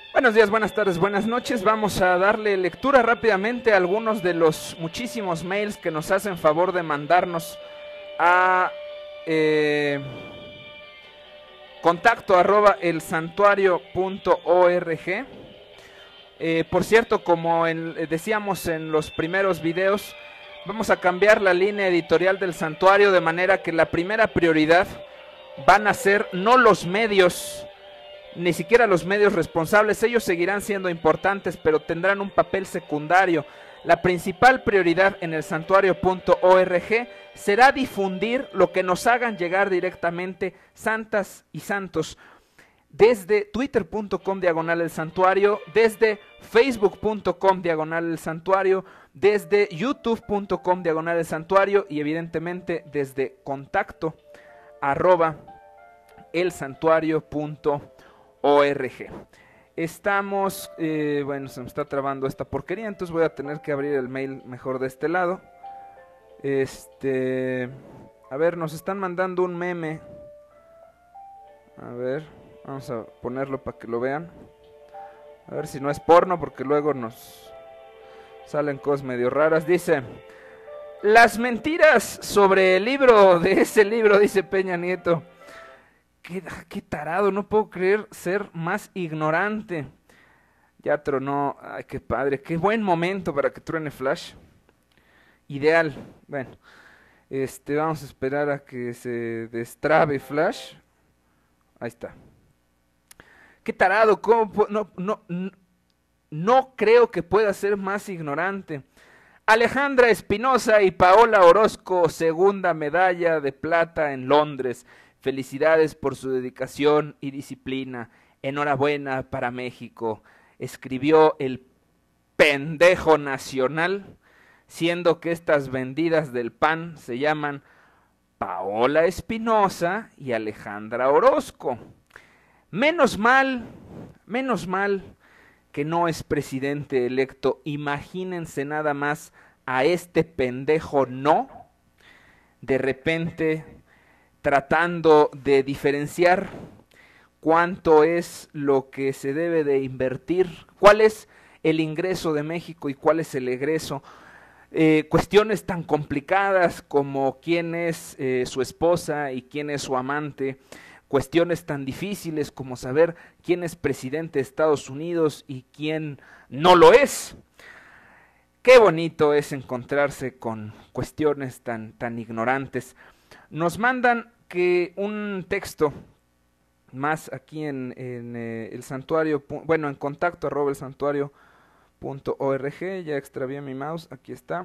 Buenos días, buenas tardes, buenas noches. Vamos a darle lectura rápidamente a algunos de los muchísimos mails que nos hacen favor de mandarnos a contacto arroba elsantuario.org. Por cierto, como decíamos en los primeros videos, vamos a cambiar la línea editorial del santuario de manera que la primera prioridad van a ser no los medios, ni siquiera los medios responsables. Ellos seguirán siendo importantes, pero tendrán un papel secundario. La principal prioridad en el santuario.org será difundir lo que nos hagan llegar directamente santas y santos, desde twitter.com/el santuario, desde facebook.com/el santuario, desde youtube.com/el santuario y evidentemente desde contacto @elsantuario.org. Estamos, bueno, se me está trabando esta porquería, entonces voy a tener que abrir el mail mejor de este lado. A ver, nos están mandando un meme. A ver, vamos a ponerlo para que lo vean. A ver si no es porno, porque luego nos salen cosas medio raras. Dice: las mentiras sobre el libro de ese libro, dice Peña Nieto. Qué tarado, no puedo creer ser más ignorante. Ya tronó, ay, qué padre, qué buen momento para que truene Flash. Ideal. Bueno, vamos a esperar a que se destrabe Flash. Ahí está. Qué tarado, ¿cómo? No creo que pueda ser más ignorante. Alejandra Espinosa y Paola Orozco, segunda medalla de plata en Londres. Felicidades por su dedicación y disciplina. Enhorabuena para México. Escribió el pendejo nacional, siendo que estas vendidas del pan se llaman Paola Espinosa y Alejandra Orozco. Menos mal que no es presidente electo. Imagínense nada más a este pendejo de repente tratando de diferenciar cuánto es lo que se debe de invertir, cuál es el ingreso de México y cuál es el egreso. Cuestiones tan complicadas como quién es su esposa y quién es su amante, cuestiones tan difíciles como saber quién es presidente de Estados Unidos y quién no lo es. Qué bonito es encontrarse con cuestiones tan ignorantes. Nos mandan que un texto más aquí en el santuario, bueno, en contacto @elsantuario.org. Ya extravié mi mouse, aquí está.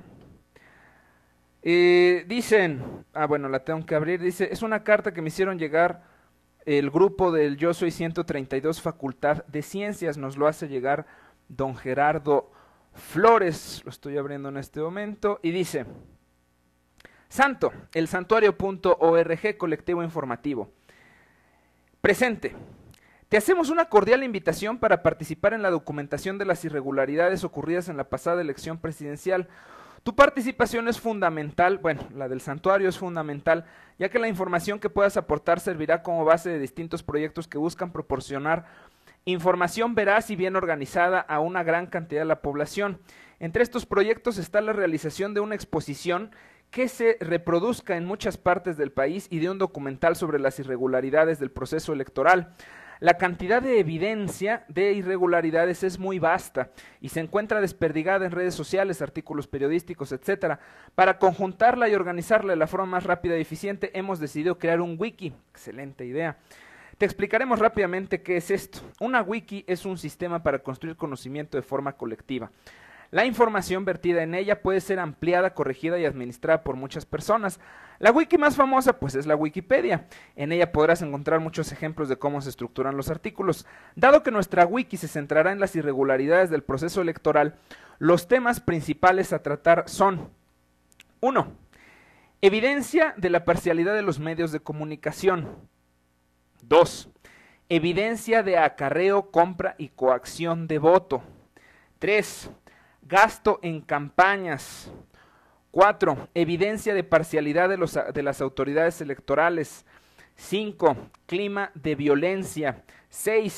Dicen, bueno, la tengo que abrir. Dice: es una carta que me hicieron llegar el grupo del Yo Soy 132 Facultad de Ciencias. Nos lo hace llegar don Gerardo Flores. Lo estoy abriendo en este momento y dice: Santo, el santuario.org, colectivo informativo. Presente. Te hacemos una cordial invitación para participar en la documentación de las irregularidades ocurridas en la pasada elección presidencial. Tu participación es fundamental, bueno, la del santuario es fundamental, ya que la información que puedas aportar servirá como base de distintos proyectos que buscan proporcionar información veraz y bien organizada a una gran cantidad de la población. Entre estos proyectos está la realización de una exposición que se reproduzca en muchas partes del país y de un documental sobre las irregularidades del proceso electoral. La cantidad de evidencia de irregularidades es muy vasta y se encuentra desperdigada en redes sociales, artículos periodísticos, etc. Para conjuntarla y organizarla de la forma más rápida y eficiente, hemos decidido crear un wiki. Excelente idea. Te explicaremos rápidamente qué es esto. Una wiki es un sistema para construir conocimiento de forma colectiva. La información vertida en ella puede ser ampliada, corregida y administrada por muchas personas. La wiki más famosa pues es la Wikipedia. En ella podrás encontrar muchos ejemplos de cómo se estructuran los artículos. Dado que nuestra wiki se centrará en las irregularidades del proceso electoral, los temas principales a tratar son: 1. Evidencia de la parcialidad de los medios de comunicación. 2. Evidencia de acarreo, compra y coacción de voto. 3. Gasto en campañas. 4. Evidencia de parcialidad de las autoridades electorales. 5. Clima de violencia. 6.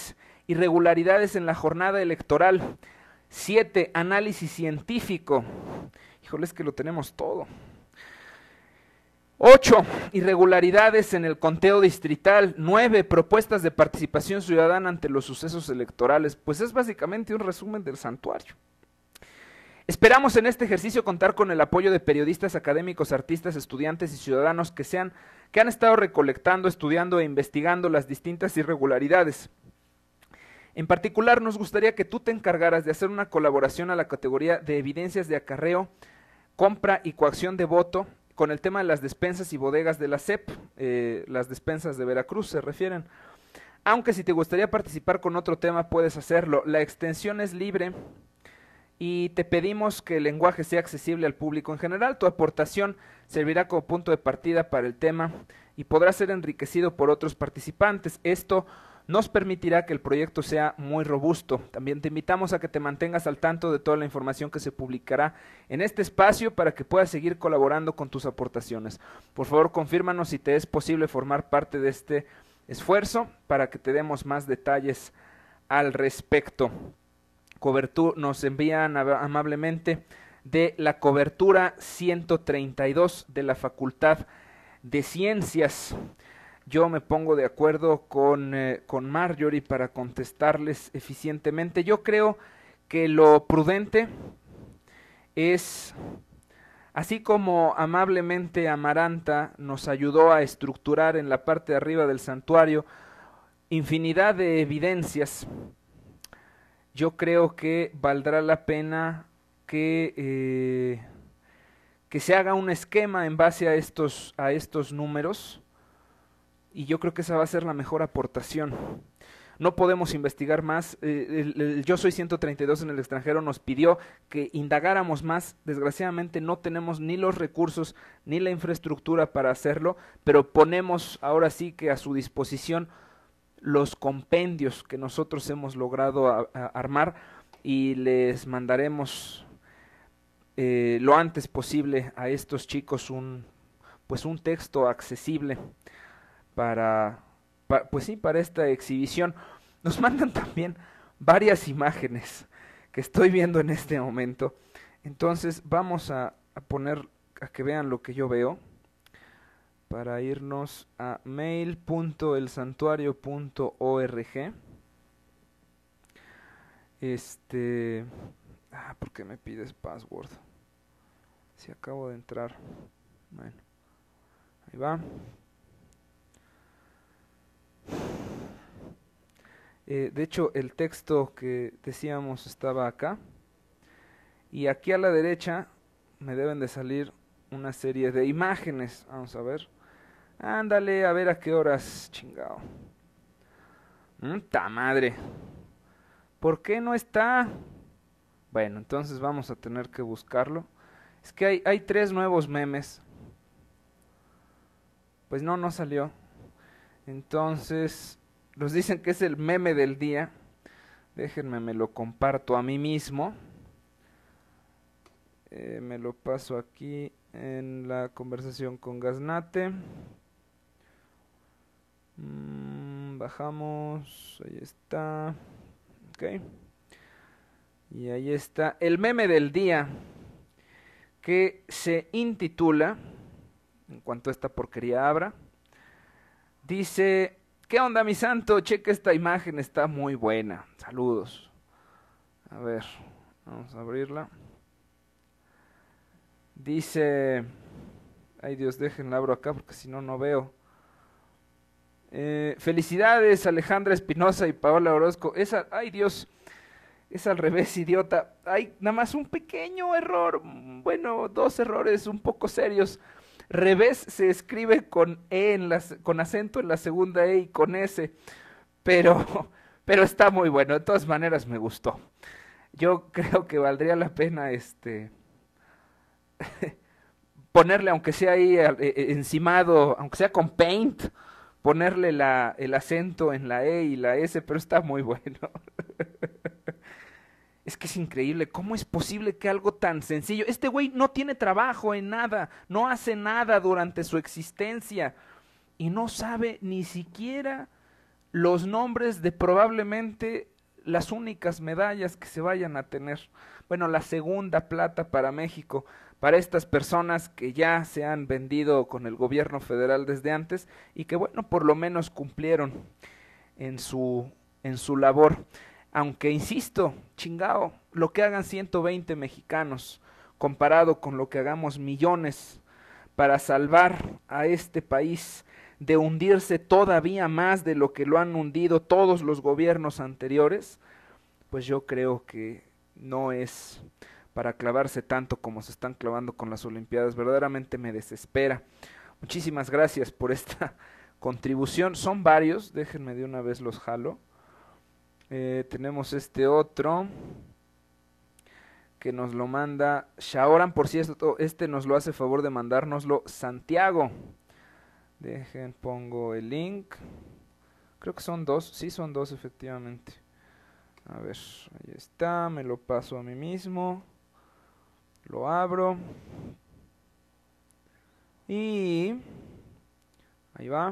irregularidades en la jornada electoral. 7, análisis científico. Híjole, es que lo tenemos todo. 8, irregularidades en el conteo distrital. 9, propuestas de participación ciudadana ante los sucesos electorales. Pues es básicamente un resumen del santuario. Esperamos en este ejercicio contar con el apoyo de periodistas, académicos, artistas, estudiantes y ciudadanos que han estado recolectando, estudiando e investigando las distintas irregularidades. En particular, nos gustaría que tú te encargaras de hacer una colaboración a la categoría de evidencias de acarreo, compra y coacción de voto con el tema de las despensas y bodegas de la SEP, las despensas de Veracruz se refieren. Aunque si te gustaría participar con otro tema puedes hacerlo. La extensión es libre y te pedimos que el lenguaje sea accesible al público en general. Tu aportación servirá como punto de partida para el tema y podrá ser enriquecido por otros participantes. Esto nos permitirá que el proyecto sea muy robusto. También te invitamos a que te mantengas al tanto de toda la información que se publicará en este espacio para que puedas seguir colaborando con tus aportaciones. Por favor, confírmanos si te es posible formar parte de este esfuerzo para que te demos más detalles al respecto. Nos envían amablemente de la cobertura 132 de la Facultad de Ciencias. Yo me pongo de acuerdo con Marjorie para contestarles eficientemente. Yo creo que lo prudente es, así como amablemente Amaranta nos ayudó a estructurar en la parte de arriba del santuario infinidad de evidencias, yo creo que valdrá la pena que se haga un esquema en base a estos números. Y yo creo que esa va a ser la mejor aportación. No podemos investigar más. El Yo Soy 132 en el extranjero nos pidió que indagáramos más. Desgraciadamente no tenemos ni los recursos ni la infraestructura para hacerlo, pero ponemos ahora sí que a su disposición los compendios que nosotros hemos logrado armar y les mandaremos lo antes posible a estos chicos un texto accesible para esta exhibición. Nos mandan también varias imágenes que estoy viendo en este momento. Entonces vamos a poner a que vean lo que yo veo para irnos a mail.elsantuario.org. ¿Por qué me pides password? Si acabo de entrar. Bueno, ahí va. De hecho, el texto que decíamos estaba acá. Y aquí a la derecha me deben de salir una serie de imágenes. Vamos a ver. Ándale, a ver a qué horas, chingado. ¡Ta madre! ¿Por qué no está? Bueno, entonces vamos a tener que buscarlo. Es que hay 3 nuevos memes. Pues no salió. Entonces, nos dicen que es el meme del día. Déjenme, me lo comparto a mí mismo. Me lo paso aquí en la conversación con Gaznate. Bajamos, ahí está. Ok. Y ahí está el meme del día, que se intitula, en cuanto esta porquería abra, dice: ¿qué onda, mi santo? Checa esta imagen, está muy buena. Saludos. A ver, vamos a abrirla. Dice, ay Dios, déjenla abro acá porque si no, no veo. Felicidades, Alejandra Espinosa y Paola Orozco. Ay Dios, es al revés, idiota. Hay nada más un pequeño error. Bueno, 2 errores un poco serios. Revés se escribe con con acento en la segunda E y con S. Pero está muy bueno. De todas maneras me gustó. Yo creo que valdría la pena ponerle, aunque sea ahí encimado, aunque sea con Paint, ponerle el acento en la E y la S, pero está muy bueno. Es que es increíble, ¿cómo es posible que algo tan sencillo? Este güey no tiene trabajo en nada, no hace nada durante su existencia y no sabe ni siquiera los nombres de probablemente las únicas medallas que se vayan a tener. Bueno, la segunda plata para México, para estas personas que ya se han vendido con el gobierno federal desde antes y que bueno, por lo menos cumplieron en su labor. Aunque insisto, chingao, lo que hagan 120 mexicanos comparado con lo que hagamos millones para salvar a este país de hundirse todavía más de lo que lo han hundido todos los gobiernos anteriores, pues yo creo que no es para clavarse tanto como se están clavando con las Olimpiadas. Verdaderamente me desespera. Muchísimas gracias por esta contribución. Son varios, déjenme de una vez los jalo. Tenemos este otro que nos lo manda Shaoran, por cierto, este nos lo hace favor de mandárnoslo Santiago. Dejen, pongo el link. Creo que son dos, sí son dos efectivamente. A ver, ahí está, me lo paso a mí mismo. Lo abro. Y ahí va.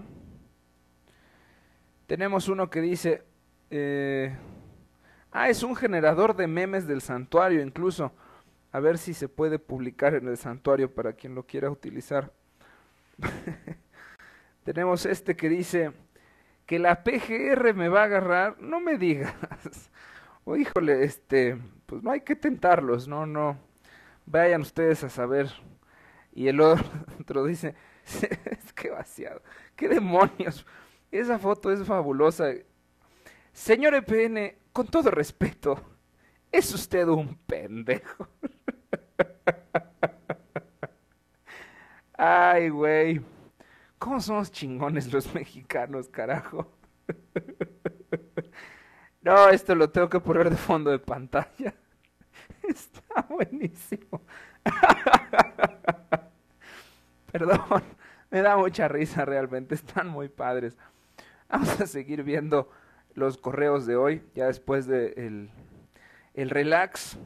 Tenemos uno que dice... es un generador de memes del santuario incluso. A ver si se puede publicar en el santuario para quien lo quiera utilizar. Tenemos este que dice que la PGR me va a agarrar. No me digas. Oh, híjole, pues no hay que tentarlos, no. Vayan ustedes a saber. Y el otro dice, es que vaciado. ¿Qué demonios? Esa foto es fabulosa. Señor EPN, con todo respeto, es usted un pendejo. Ay, güey. ¿Cómo somos chingones los mexicanos, carajo? No, esto lo tengo que poner de fondo de pantalla. Está buenísimo. Perdón, me da mucha risa realmente, están muy padres. Vamos a seguir viendo los correos de hoy, ya después de el relax.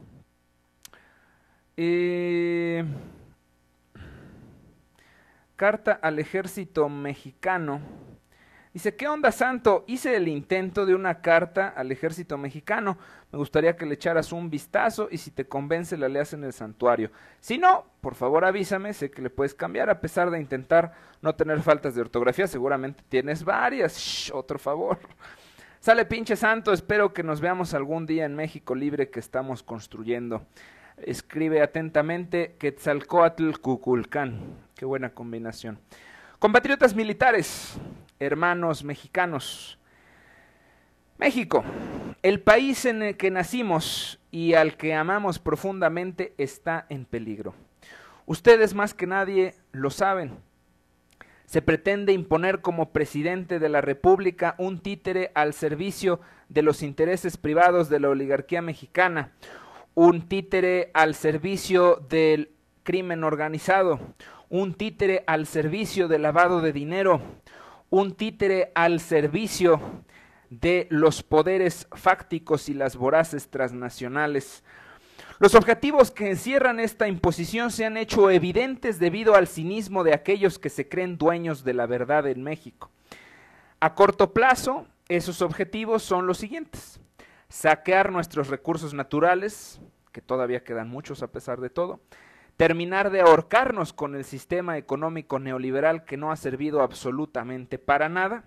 Carta al ejército mexicano. Dice, ¿qué onda, Santo? Hice el intento de una carta al ejército mexicano. Me gustaría que le echaras un vistazo y si te convence la leas en el santuario. Si no, por favor avísame, sé que le puedes cambiar. A pesar de intentar no tener faltas de ortografía, seguramente tienes varias. Shh, otro favor. Sale pinche Santo, espero que nos veamos algún día en México libre que estamos construyendo. Escribe atentamente Quetzalcóatl Cuculcán. Qué buena combinación. Compatriotas militares, hermanos mexicanos. México, el país en el que nacimos y al que amamos profundamente, está en peligro. Ustedes más que nadie lo saben. Se pretende imponer como presidente de la República un títere al servicio de los intereses privados de la oligarquía mexicana, un títere al servicio del crimen organizado, un títere al servicio del lavado de dinero, un títere al servicio de los poderes fácticos y las voraces transnacionales. Los objetivos que encierran esta imposición se han hecho evidentes debido al cinismo de aquellos que se creen dueños de la verdad en México. A corto plazo, esos objetivos son los siguientes: saquear nuestros recursos naturales, que todavía quedan muchos a pesar de todo, terminar de ahorcarnos con el sistema económico neoliberal que no ha servido absolutamente para nada,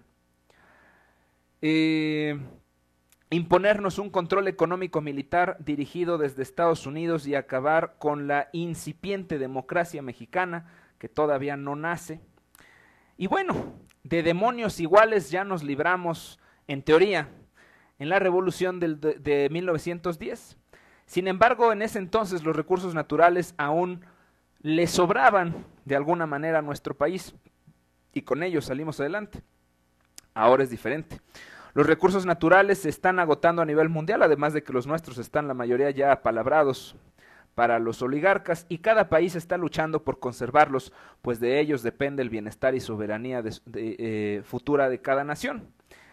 imponernos un control económico militar dirigido desde Estados Unidos y acabar con la incipiente democracia mexicana que todavía no nace. Y bueno, de demonios iguales ya nos libramos, en teoría, en la revolución de 1910. Sin embargo, en ese entonces los recursos naturales aún le sobraban de alguna manera a nuestro país y con ellos salimos adelante. Ahora es diferente. Los recursos naturales se están agotando a nivel mundial, además de que los nuestros están la mayoría ya apalabrados para los oligarcas y cada país está luchando por conservarlos, pues de ellos depende el bienestar y soberanía futura de cada nación.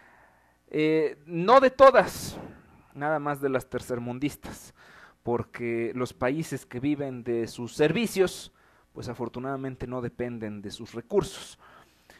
No de todas, nada más de las tercermundistas, porque los países que viven de sus servicios, pues afortunadamente no dependen de sus recursos.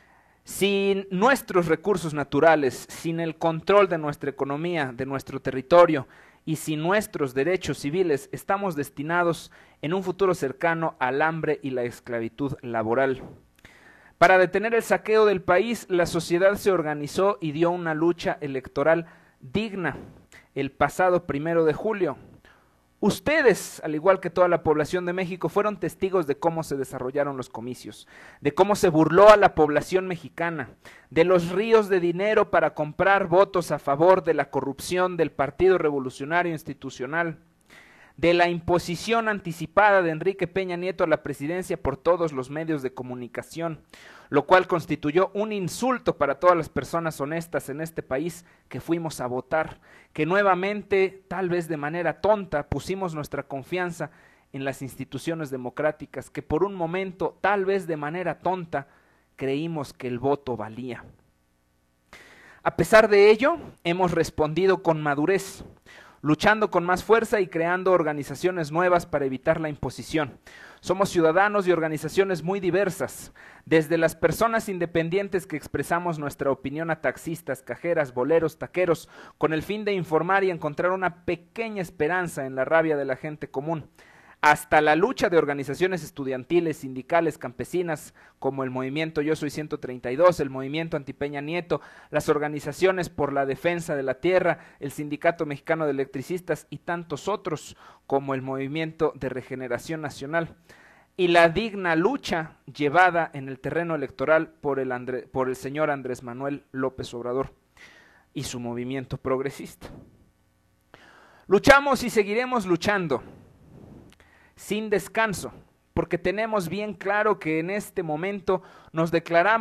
Sin nuestros recursos naturales, sin el control de nuestra economía, de nuestro territorio y sin nuestros derechos civiles, estamos destinados en un futuro cercano al hambre y la esclavitud laboral. Para detener el saqueo del país, la sociedad se organizó y dio una lucha electoral digna el pasado 1 de julio. Ustedes, al igual que toda la población de México, fueron testigos de cómo se desarrollaron los comicios, de cómo se burló a la población mexicana, de los ríos de dinero para comprar votos a favor de la corrupción del Partido Revolucionario Institucional, de la imposición anticipada de Enrique Peña Nieto a la presidencia por todos los medios de comunicación, lo cual constituyó un insulto para todas las personas honestas en este país que fuimos a votar, que nuevamente, tal vez de manera tonta, pusimos nuestra confianza en las instituciones democráticas, que por un momento, tal vez de manera tonta, creímos que el voto valía. A pesar de ello, hemos respondido con madurez, luchando con más fuerza y creando organizaciones nuevas para evitar la imposición. Somos ciudadanos y organizaciones muy diversas, desde las personas independientes que expresamos nuestra opinión a taxistas, cajeras, boleros, taqueros, con el fin de informar y encontrar una pequeña esperanza en la rabia de la gente común, hasta la lucha de organizaciones estudiantiles, sindicales, campesinas, como el movimiento Yo Soy 132, el movimiento Anti-Peña Nieto, las organizaciones por la defensa de la tierra, el Sindicato Mexicano de Electricistas y tantos otros, como el movimiento de Regeneración Nacional, y la digna lucha llevada en el terreno electoral por el señor Andrés Manuel López Obrador y su movimiento progresista. Luchamos y seguiremos luchando sin descanso, porque tenemos bien claro que en este momento nos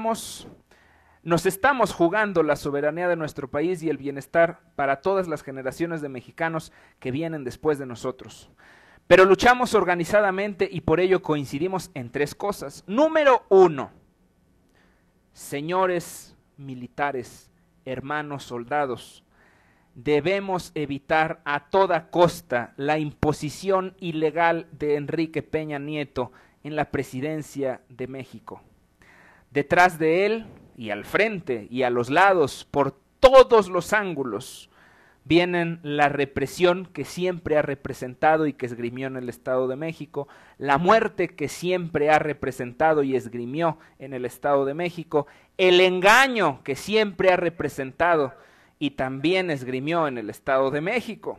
estamos jugando la soberanía de nuestro país y el bienestar para todas las generaciones de mexicanos que vienen después de nosotros. Pero luchamos organizadamente y por ello coincidimos en 3 cosas. Número 1, señores militares, hermanos soldados, debemos evitar a toda costa la imposición ilegal de Enrique Peña Nieto en la presidencia de México. Detrás de él y al frente y a los lados, por todos los ángulos, vienen la represión que siempre ha representado y que esgrimió en el Estado de México, la muerte que siempre ha representado y esgrimió en el Estado de México, el engaño que siempre ha representado y también esgrimió en el Estado de México.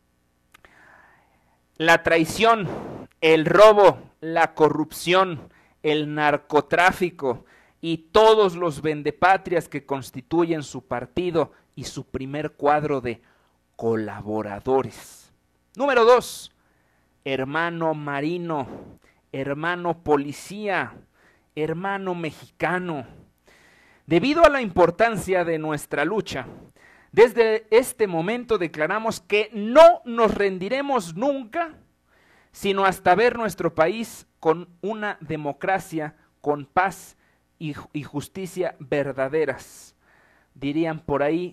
La traición, el robo, la corrupción, el narcotráfico y todos los vendepatrias que constituyen su partido y su primer cuadro de colaboradores. Número 2, hermano marino, hermano policía, hermano mexicano. Debido a la importancia de nuestra lucha, desde este momento declaramos que no nos rendiremos nunca, sino hasta ver nuestro país con una democracia, con paz y justicia verdaderas. Dirían por ahí,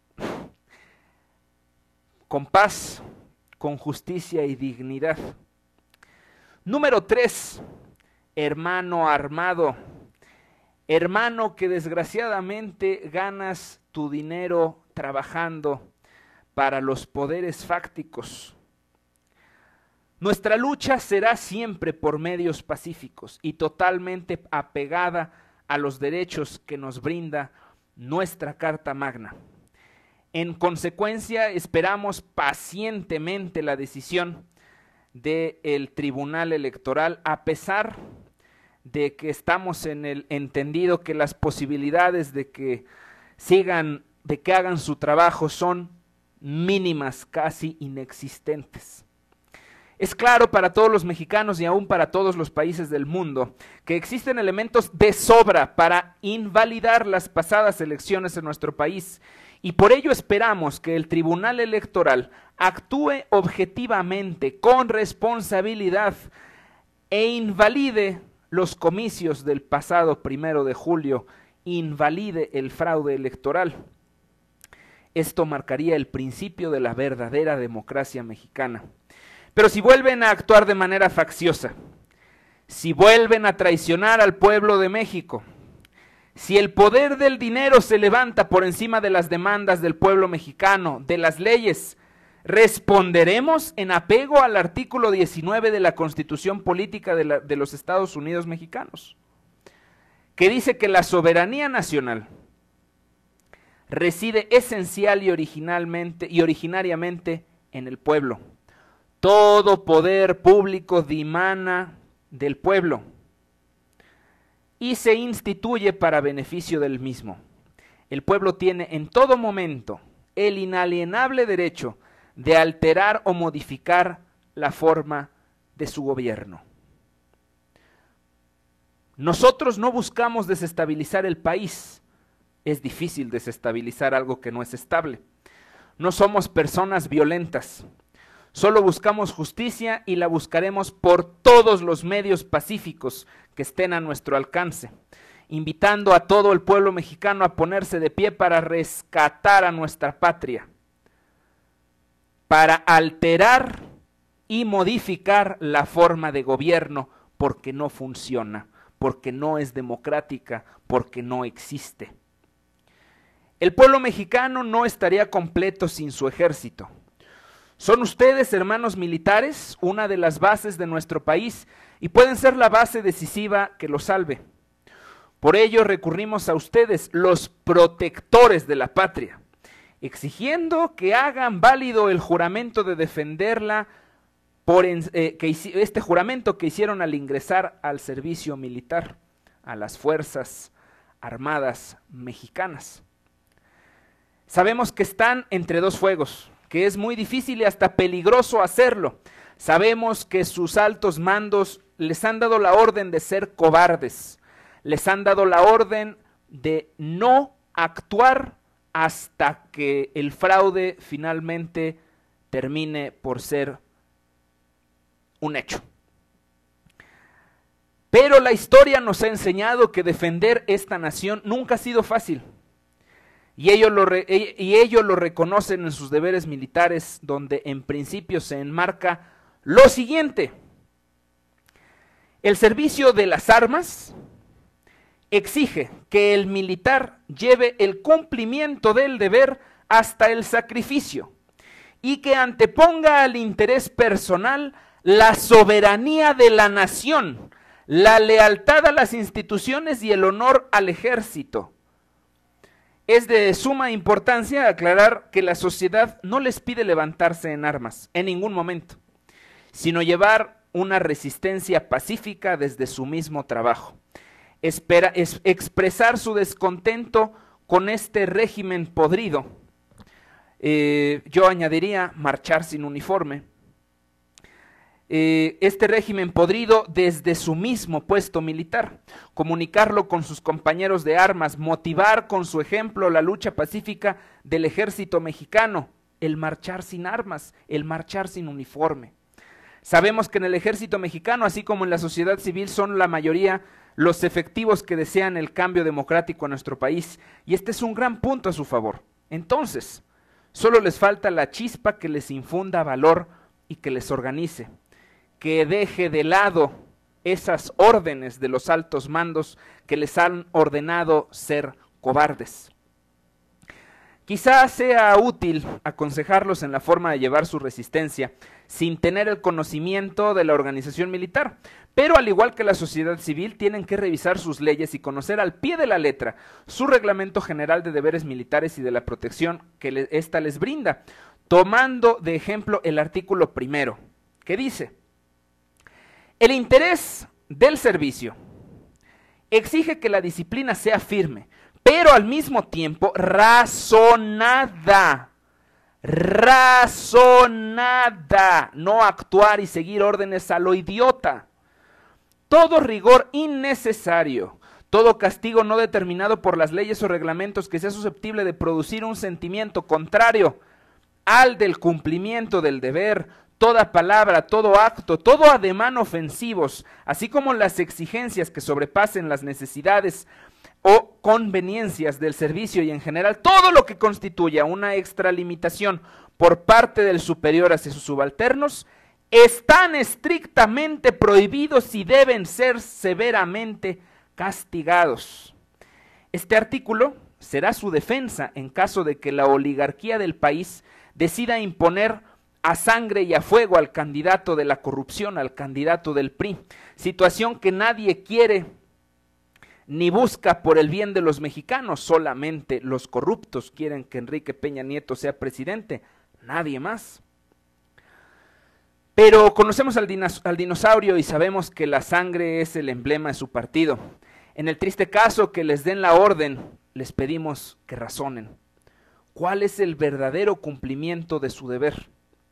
con paz, con justicia y dignidad. Número 3, hermano armado, hermano que desgraciadamente ganas tu dinero trabajando para los poderes fácticos. Nuestra lucha será siempre por medios pacíficos y totalmente apegada a los derechos que nos brinda nuestra Carta Magna. En consecuencia, esperamos pacientemente la decisión del Tribunal Electoral, a pesar de que estamos en el entendido que las posibilidades de que hagan su trabajo son mínimas, casi inexistentes. Es claro para todos los mexicanos y aún para todos los países del mundo que existen elementos de sobra para invalidar las pasadas elecciones en nuestro país y por ello esperamos que el Tribunal Electoral actúe objetivamente, con responsabilidad e invalide los comicios del pasado 1 de julio, invalide el fraude electoral. Esto marcaría el principio de la verdadera democracia mexicana. Pero si vuelven a actuar de manera facciosa, si vuelven a traicionar al pueblo de México, Si el poder del dinero se levanta por encima de las demandas del pueblo mexicano, de las leyes, responderemos en apego al artículo 19 de la Constitución Política de los Estados Unidos Mexicanos, que dice que la soberanía nacional reside esencial y originariamente en el pueblo. Todo poder público dimana del pueblo y se instituye para beneficio del mismo. El pueblo tiene en todo momento el inalienable derecho de alterar o modificar la forma de su gobierno. Nosotros no buscamos desestabilizar el país. Es difícil desestabilizar algo que no es estable. No somos personas violentas. Solo buscamos justicia y la buscaremos por todos los medios pacíficos que estén a nuestro alcance, invitando a todo el pueblo mexicano a ponerse de pie para rescatar a nuestra patria, para alterar y modificar la forma de gobierno porque no funciona, porque no es democrática, porque no existe. El pueblo mexicano no estaría completo sin su ejército. Son ustedes, hermanos militares, una de las bases de nuestro país y pueden ser la base decisiva que lo salve. Por ello recurrimos a ustedes, los protectores de la patria, exigiendo que hagan válido el juramento de defenderla, este juramento que hicieron al ingresar al servicio militar, a las Fuerzas Armadas Mexicanas. Sabemos que están entre dos fuegos, que es muy difícil y hasta peligroso hacerlo. Sabemos que sus altos mandos les han dado la orden de ser cobardes, les han dado la orden de no actuar hasta que el fraude finalmente termine por ser un hecho. Pero la historia nos ha enseñado que defender esta nación nunca ha sido fácil. Y ellos lo reconocen en sus deberes militares, donde en principio se enmarca lo siguiente: el servicio de las armas exige que el militar lleve el cumplimiento del deber hasta el sacrificio y que anteponga al interés personal la soberanía de la nación, la lealtad a las instituciones y el honor al ejército. Es de suma importancia aclarar que la sociedad no les pide levantarse en armas en ningún momento, sino llevar una resistencia pacífica desde su mismo trabajo. Expresar su descontento con este régimen podrido. Yo añadiría marchar sin uniforme. Este régimen podrido desde su mismo puesto militar, comunicarlo con sus compañeros de armas, motivar con su ejemplo la lucha pacífica del ejército mexicano, el marchar sin armas, el marchar sin uniforme. Sabemos que en el ejército mexicano, así como en la sociedad civil, son la mayoría los efectivos que desean el cambio democrático en nuestro país, y este es un gran punto a su favor. Entonces, solo les falta la chispa que les infunda valor y que les organice, que deje de lado esas órdenes de los altos mandos que les han ordenado ser cobardes. Quizás sea útil aconsejarlos en la forma de llevar su resistencia sin tener el conocimiento de la organización militar, pero al igual que la sociedad civil tienen que revisar sus leyes y conocer al pie de la letra su reglamento general de deberes militares y de la protección que ésta les brinda, tomando de ejemplo el artículo 1, que dice: el interés del servicio exige que la disciplina sea firme, pero al mismo tiempo razonada, no actuar y seguir órdenes a lo idiota. Todo rigor innecesario, todo castigo no determinado por las leyes o reglamentos que sea susceptible de producir un sentimiento contrario al del cumplimiento del deber, toda palabra, todo acto, todo ademán ofensivos, así como las exigencias que sobrepasen las necesidades o conveniencias del servicio y en general todo lo que constituya una extralimitación por parte del superior hacia sus subalternos, están estrictamente prohibidos y deben ser severamente castigados. Este artículo será su defensa en caso de que la oligarquía del país decida imponer a sangre y a fuego al candidato de la corrupción, al candidato del PRI, situación que nadie quiere ni busca por el bien de los mexicanos, solamente los corruptos quieren que Enrique Peña Nieto sea presidente, nadie más. Pero conocemos al dinosaurio y sabemos que la sangre es el emblema de su partido. En el triste caso que les den la orden, les pedimos que razonen. ¿Cuál es el verdadero cumplimiento de su deber?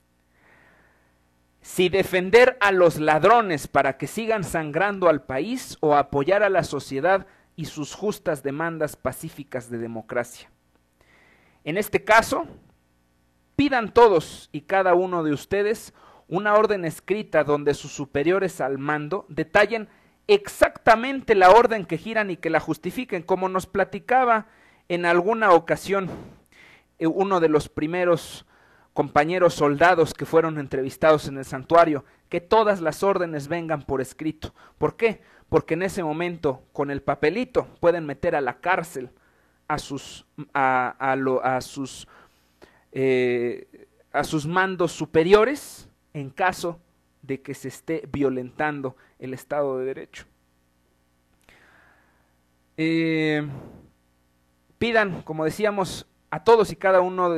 Si defender a los ladrones para que sigan sangrando al país o apoyar a la sociedad y sus justas demandas pacíficas de democracia. En este caso, pidan todos y cada uno de ustedes una orden escrita donde sus superiores al mando detallen exactamente la orden que giran y que la justifiquen, como nos platicaba en alguna ocasión uno de los primeros compañeros soldados que fueron entrevistados en el santuario, que todas las órdenes vengan por escrito. ¿Por qué? Porque en ese momento, con el papelito, pueden meter a la cárcel a sus mandos superiores en caso de que se esté violentando el Estado de Derecho. Pidan, como decíamos, a todos y cada uno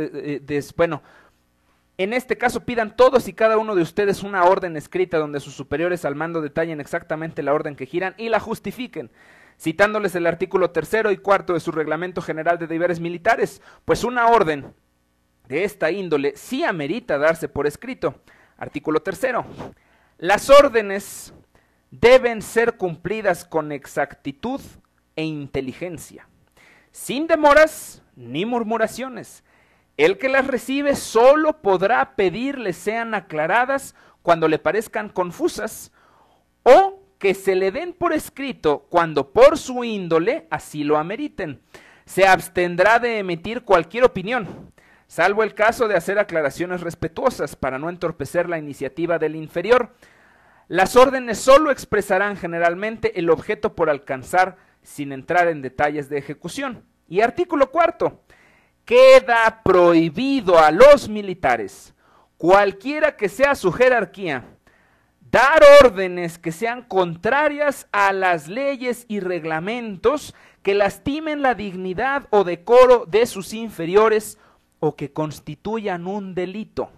en este caso pidan todos y cada uno de ustedes una orden escrita donde sus superiores al mando detallen exactamente la orden que giran y la justifiquen, citándoles el artículo 3 y 4 de su Reglamento General de Deberes Militares, pues una orden de esta índole sí amerita darse por escrito. Artículo 3. Las órdenes deben ser cumplidas con exactitud e inteligencia, sin demoras ni murmuraciones. El que las recibe solo podrá pedirle sean aclaradas cuando le parezcan confusas o que se le den por escrito cuando por su índole así lo ameriten. Se abstendrá de emitir cualquier opinión, salvo el caso de hacer aclaraciones respetuosas para no entorpecer la iniciativa del inferior. Las órdenes solo expresarán generalmente el objeto por alcanzar sin entrar en detalles de ejecución. Y artículo 4. Queda prohibido a los militares, cualquiera que sea su jerarquía, dar órdenes que sean contrarias a las leyes y reglamentos que lastimen la dignidad o decoro de sus inferiores o que constituyan un delito.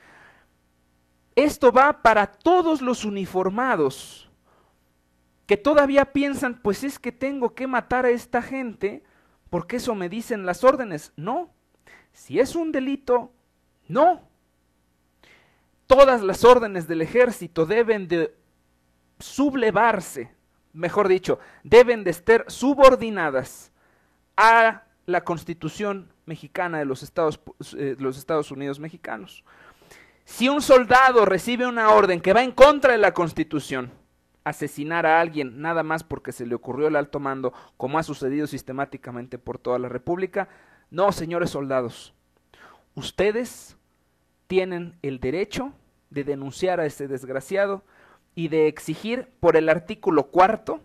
Esto va para todos los uniformados que todavía piensan, pues es que tengo que matar a esta gente porque eso me dicen las órdenes. No, si es un delito, no. Todas las órdenes del ejército deben de sublevarse, mejor dicho, deben de estar subordinadas a la Constitución mexicana de los Estados Unidos mexicanos. Si un soldado recibe una orden que va en contra de la Constitución, asesinar a alguien nada más porque se le ocurrió el alto mando, como ha sucedido sistemáticamente por toda la República, no, señores soldados, ustedes tienen el derecho de denunciar a ese desgraciado y de exigir por el artículo 4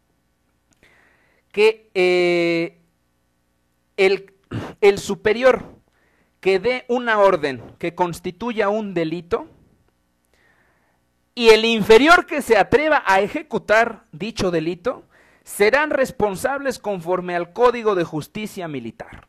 que el superior que dé una orden que constituya un delito y el inferior que se atreva a ejecutar dicho delito serán responsables conforme al Código de Justicia Militar.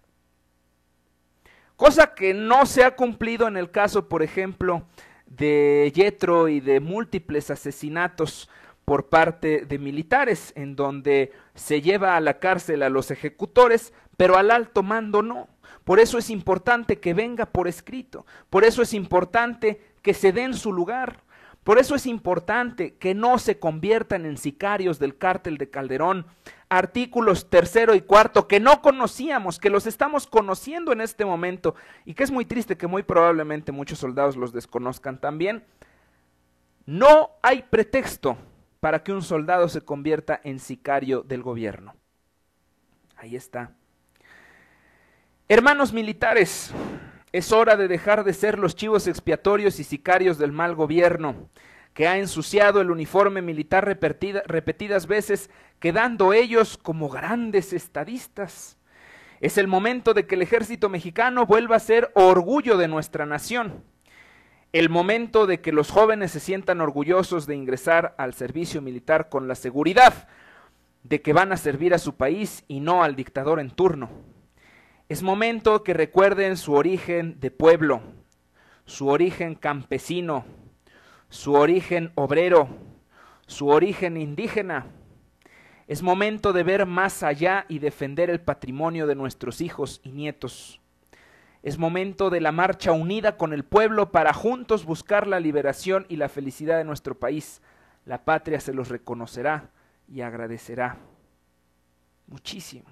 Cosa que no se ha cumplido en el caso, por ejemplo, de Yetro y de múltiples asesinatos por parte de militares, en donde se lleva a la cárcel a los ejecutores, pero al alto mando no. Por eso es importante que venga por escrito, por eso es importante que se den su lugar. Por eso es importante que no se conviertan en sicarios del cártel de Calderón, artículos 3 y 4 que no conocíamos, que los estamos conociendo en este momento y que es muy triste que muy probablemente muchos soldados los desconozcan también. No hay pretexto para que un soldado se convierta en sicario del gobierno. Ahí está. Hermanos militares, es hora de dejar de ser los chivos expiatorios y sicarios del mal gobierno. que ha ensuciado el uniforme militar repetidas veces, quedando ellos como grandes estadistas. Es el momento de que el ejército mexicano vuelva a ser orgullo de nuestra nación. El momento de que los jóvenes se sientan orgullosos de ingresar al servicio militar con la seguridad de que van a servir a su país y no al dictador en turno. Es momento que recuerden su origen de pueblo, su origen campesino, su origen obrero, su origen indígena. Es momento de ver más allá y defender el patrimonio de nuestros hijos y nietos. Es momento de la marcha unida con el pueblo para juntos buscar la liberación y la felicidad de nuestro país. La patria se los reconocerá y agradecerá muchísimo.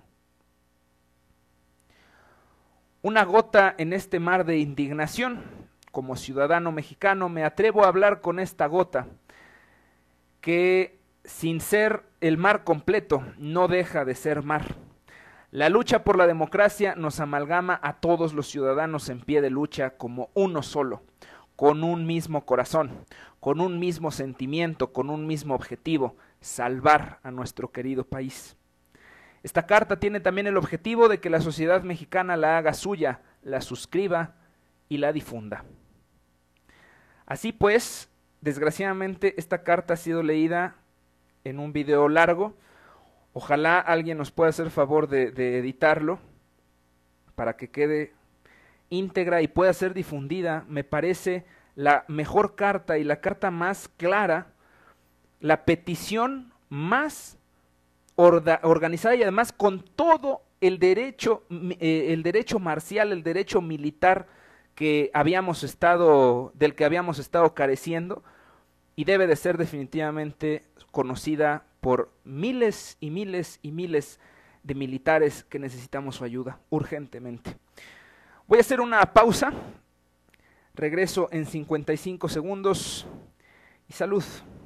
Una gota en este mar de indignación. Como ciudadano mexicano me atrevo a hablar con esta gota que, sin ser el mar completo, no deja de ser mar. La lucha por la democracia nos amalgama a todos los ciudadanos en pie de lucha como uno solo, con un mismo corazón, con un mismo sentimiento, con un mismo objetivo: salvar a nuestro querido país. Esta carta tiene también el objetivo de que la sociedad mexicana la haga suya, la suscriba y la difunda. Así pues, desgraciadamente esta carta ha sido leída en un video largo. Ojalá alguien nos pueda hacer favor de editarlo para que quede íntegra y pueda ser difundida. Me parece la mejor carta y la carta más clara, la petición más organizada y además con todo el derecho marcial, el derecho militar del que habíamos estado careciendo, y debe de ser definitivamente conocida por miles y miles y miles de militares que necesitamos su ayuda urgentemente. Voy a hacer una pausa, regreso en 55 segundos y salud.